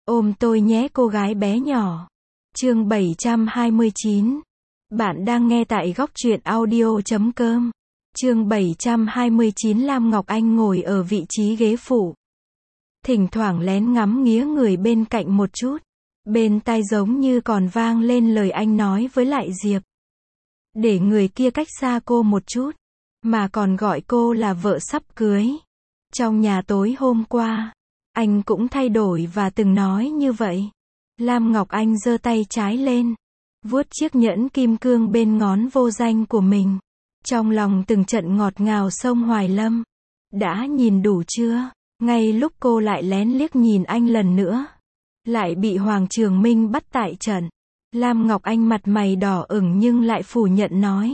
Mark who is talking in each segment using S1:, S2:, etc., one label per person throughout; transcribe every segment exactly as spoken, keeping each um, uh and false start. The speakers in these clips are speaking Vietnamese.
S1: Ôm tôi nhé cô gái bé nhỏ. Chương bảy trăm hai mươi chín. Bạn đang nghe tại góc truyện audio chấm com. Chương bảy trăm hai mươi chín. Lam Ngọc Anh ngồi ở vị trí ghế phụ. Thỉnh thoảng lén ngắm nghía người bên cạnh một chút. Bên tai giống như còn vang lên lời anh nói với lại Diệp. Để người kia cách xa cô một chút. Mà còn gọi cô là vợ sắp cưới. Trong nhà tối hôm qua, anh cũng thay đổi và từng nói như vậy. Lam Ngọc Anh giơ tay trái lên, vuốt chiếc nhẫn kim cương bên ngón vô danh của mình. Trong lòng từng trận ngọt ngào sông Hoài Lâm. Đã nhìn đủ chưa? Ngay lúc cô lại lén liếc nhìn anh lần nữa, lại bị Hoàng Trường Minh bắt tại trận. Lam Ngọc Anh mặt mày đỏ ửng nhưng lại phủ nhận nói.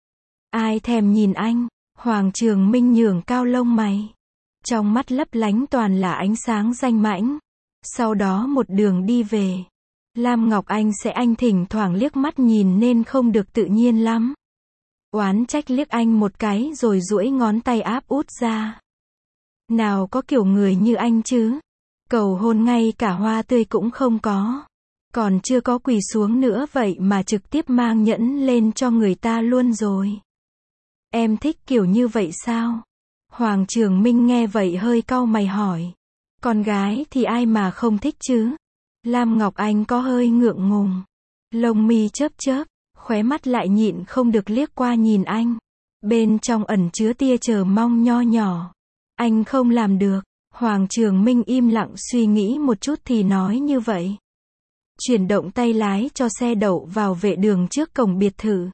S1: Ai thèm nhìn anh? Hoàng Trường Minh nhướng cao lông mày. Trong mắt lấp lánh toàn là ánh sáng danh mãnh. Sau đó một đường đi về. Lam Ngọc Anh sẽ anh thỉnh thoảng liếc mắt nhìn nên không được tự nhiên lắm. Oán trách liếc anh một cái rồi duỗi ngón tay áp út ra. Nào có kiểu người như anh chứ. Cầu hôn ngay cả hoa tươi cũng không có. Còn chưa có quỳ xuống nữa vậy mà trực tiếp mang nhẫn lên cho người ta luôn rồi. Em thích kiểu như vậy sao? Hoàng Trường Minh nghe vậy hơi cau mày hỏi. Con gái thì ai mà không thích chứ? Lam Ngọc Anh có hơi ngượng ngùng. Lông mi chớp chớp, khóe mắt lại nhịn không được liếc qua nhìn anh. Bên trong ẩn chứa tia chờ mong nho nhỏ. Anh không làm được. Hoàng Trường Minh im lặng suy nghĩ một chút thì nói như vậy. Chuyển động tay lái cho xe đậu vào vệ đường trước cổng biệt thự.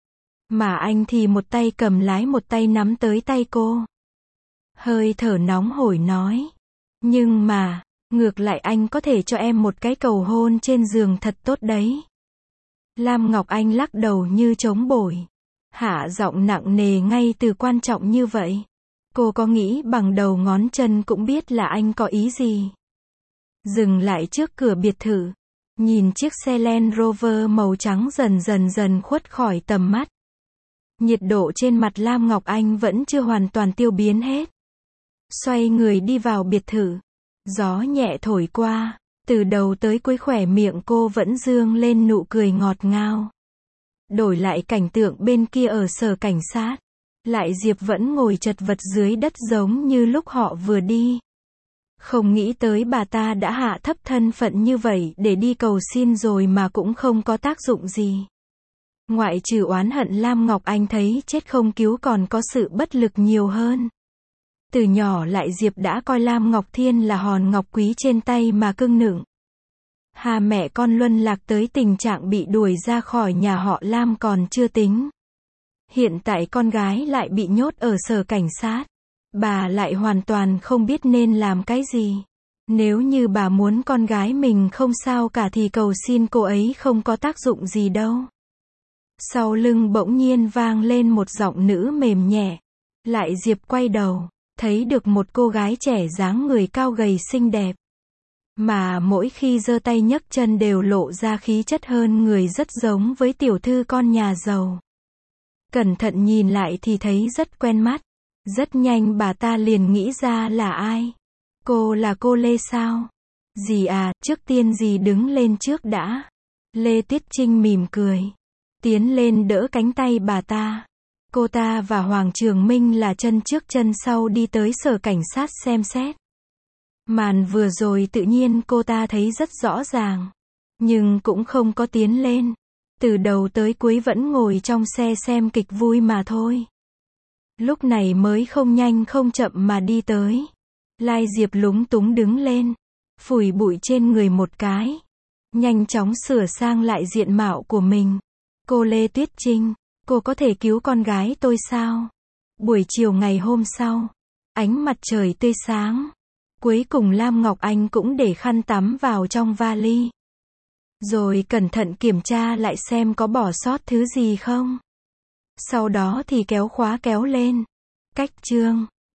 S1: Mà anh thì một tay cầm lái một tay nắm tới tay cô. Hơi thở nóng hổi nói. Nhưng mà, ngược lại anh có thể cho em một cái cầu hôn trên giường thật tốt đấy. Lam Ngọc Anh lắc đầu như chống bổi. Hạ giọng nặng nề ngay từ quan trọng như vậy. Cô có nghĩ bằng đầu ngón chân cũng biết là anh có ý gì. Dừng lại trước cửa biệt thự. Nhìn chiếc xe Land Rover màu trắng dần dần dần khuất khỏi tầm mắt. Nhiệt độ trên mặt Lam Ngọc Anh vẫn chưa hoàn toàn tiêu biến hết. Xoay người đi vào biệt thự. Gió nhẹ thổi qua. Từ đầu tới cuối khóe miệng cô vẫn dương lên nụ cười ngọt ngào. Đổi lại cảnh tượng bên kia ở sở cảnh sát. Lại Diệp vẫn ngồi chật vật dưới đất giống như lúc họ vừa đi. Không nghĩ tới bà ta đã hạ thấp thân phận như vậy để đi cầu xin rồi mà cũng không có tác dụng gì. Ngoại trừ oán hận Lam Ngọc Anh thấy chết không cứu còn có sự bất lực nhiều hơn. Từ nhỏ lại Diệp đã coi Lam Ngọc Thiên là hòn ngọc quý trên tay mà cưng nựng. Hà mẹ con luân lạc tới tình trạng bị đuổi ra khỏi nhà họ Lam còn chưa tính. Hiện tại con gái lại bị nhốt ở sở cảnh sát. Bà lại hoàn toàn không biết nên làm cái gì. Nếu như bà muốn con gái mình không sao cả thì cầu xin cô ấy không có tác dụng gì đâu. Sau lưng bỗng nhiên vang lên một giọng nữ mềm nhẹ. Lại Diệp quay đầu, thấy được một cô gái trẻ dáng người cao gầy xinh đẹp. Mà mỗi khi giơ tay nhấc chân đều lộ ra khí chất hơn người rất giống với tiểu thư con nhà giàu. Cẩn thận nhìn lại thì thấy rất quen mắt. Rất nhanh bà ta liền nghĩ ra là ai. Cô là cô Lê sao? Dì à, trước tiên dì đứng lên trước đã. Lê Tuyết Trinh mỉm cười. Tiến lên đỡ cánh tay bà ta. Cô ta và Hoàng Trường Minh là chân trước chân sau đi tới sở cảnh sát xem xét. Màn vừa rồi tự nhiên cô ta thấy rất rõ ràng. Nhưng cũng không có tiến lên. Từ đầu tới cuối vẫn ngồi trong xe xem kịch vui mà thôi. Lúc này mới không nhanh không chậm mà đi tới. Lai Diệp lúng túng đứng lên. Phủi bụi trên người một cái. Nhanh chóng sửa sang lại diện mạo của mình. Cô Lê Tuyết Trinh, cô có thể cứu con gái tôi sao? Buổi chiều ngày hôm sau, ánh mặt trời tươi sáng. Cuối cùng Lam Ngọc Anh cũng để khăn tắm vào trong vali. Rồi cẩn thận kiểm tra lại xem có bỏ sót thứ gì không. Sau đó thì kéo khóa kéo lên. Cách chương